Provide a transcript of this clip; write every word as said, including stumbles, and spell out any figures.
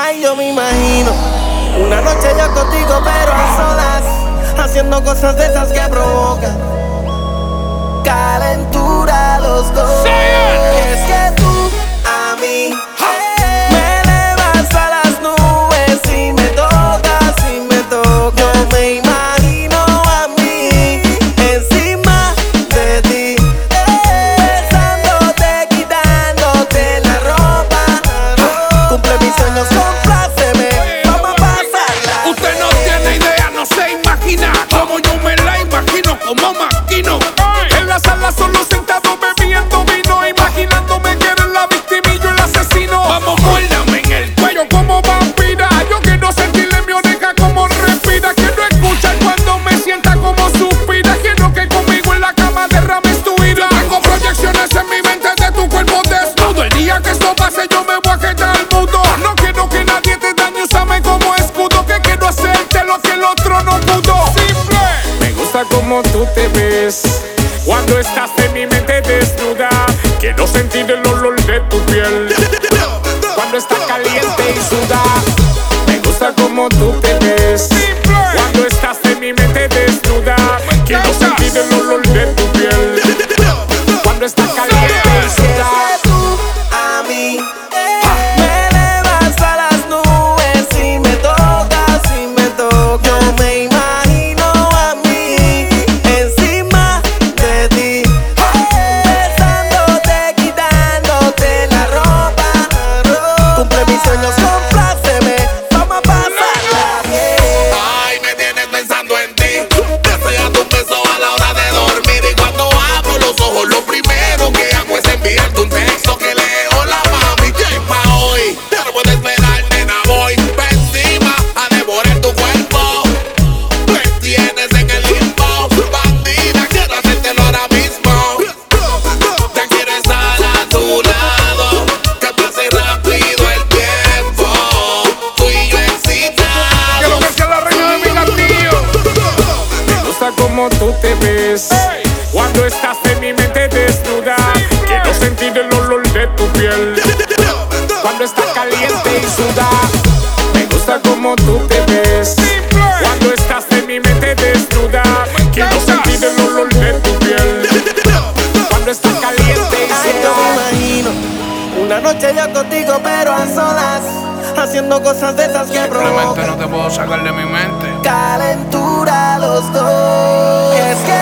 Ay, yo me imagino una noche yo contigo pero a solas, haciendo cosas de esas que provocan calentura los dos. Y es que tú a mí me elevas a las nubes y me tocas y me tocas. Yo me imagino a mí encima de ti, besándote, quitándote la ropa. Cumple mis sueños, compláceme, vamos a pasarla. Usted no tiene idea, no se imagina como yo me la imagino, como maquino. En la sala solo sentado bebiendo vino, imaginándome que eres la víctima y yo el asesino. Vamos, muérdame en el cuello como vampira. Yo quiero sentirle en mi oreja como respira. Quiero escuchar cuando me sienta como suspira. Quiero que conmigo en la cama derrames tu ira. Tengo proyecciones en mi mente de tu cuerpo desnudo. El día que esto pase yo me voy a quedar al mundo. No quiero que nadie te dañe, úsame como escudo. Que quiero hacerte lo que el otro no pudo. Simple. Me gusta como tú te ves cuando estás en mi mente desnuda. Quiero sentir el olor de tu piel cuando está caliente y suda. Me gusta como tú te ves cuando estás en mi mente desnuda. Quiero sentir el olor de tu piel cuando está caliente y suda. Tú a mí me elevas a las nubes y me tocas y me tocas. Yo me imagino a mí encima de ti, besándote, quitándote la ropa. Cumple mis sueños, compláceme, vamos a pasarla bien. Ay, me tienes pensando en ti. Desea tu beso a la hora de dormir. Y cuando abro los ojos, lo primero que hago es enviarte un texto que leo. La mami, ya es pa' hoy. Ya no puedo esperar, nena, voy pa' encima a devorar tu cuerpo. Me tienes en el limbo, bandida, quiero hacértelo ahora mismo. Ya quiero estar a tu lado, que pase rápido el tiempo. Tú y yo excitados. Quiero que sea la reina de mi latido. Me gusta como tú te ves cuando estás en mi mente desnuda. Quiero sentir el olor de tu piel cuando está caliente y suda. Me gusta como tú te ves cuando estás en mi mente desnuda. Quiero sentir el olor de tu piel cuando está caliente y Ay, yo me suda. imagino una noche yo contigo pero a solas, haciendo cosas de esas que Simplemente provocan no te puedo sacar de mi mente. calentura los dos. Y es que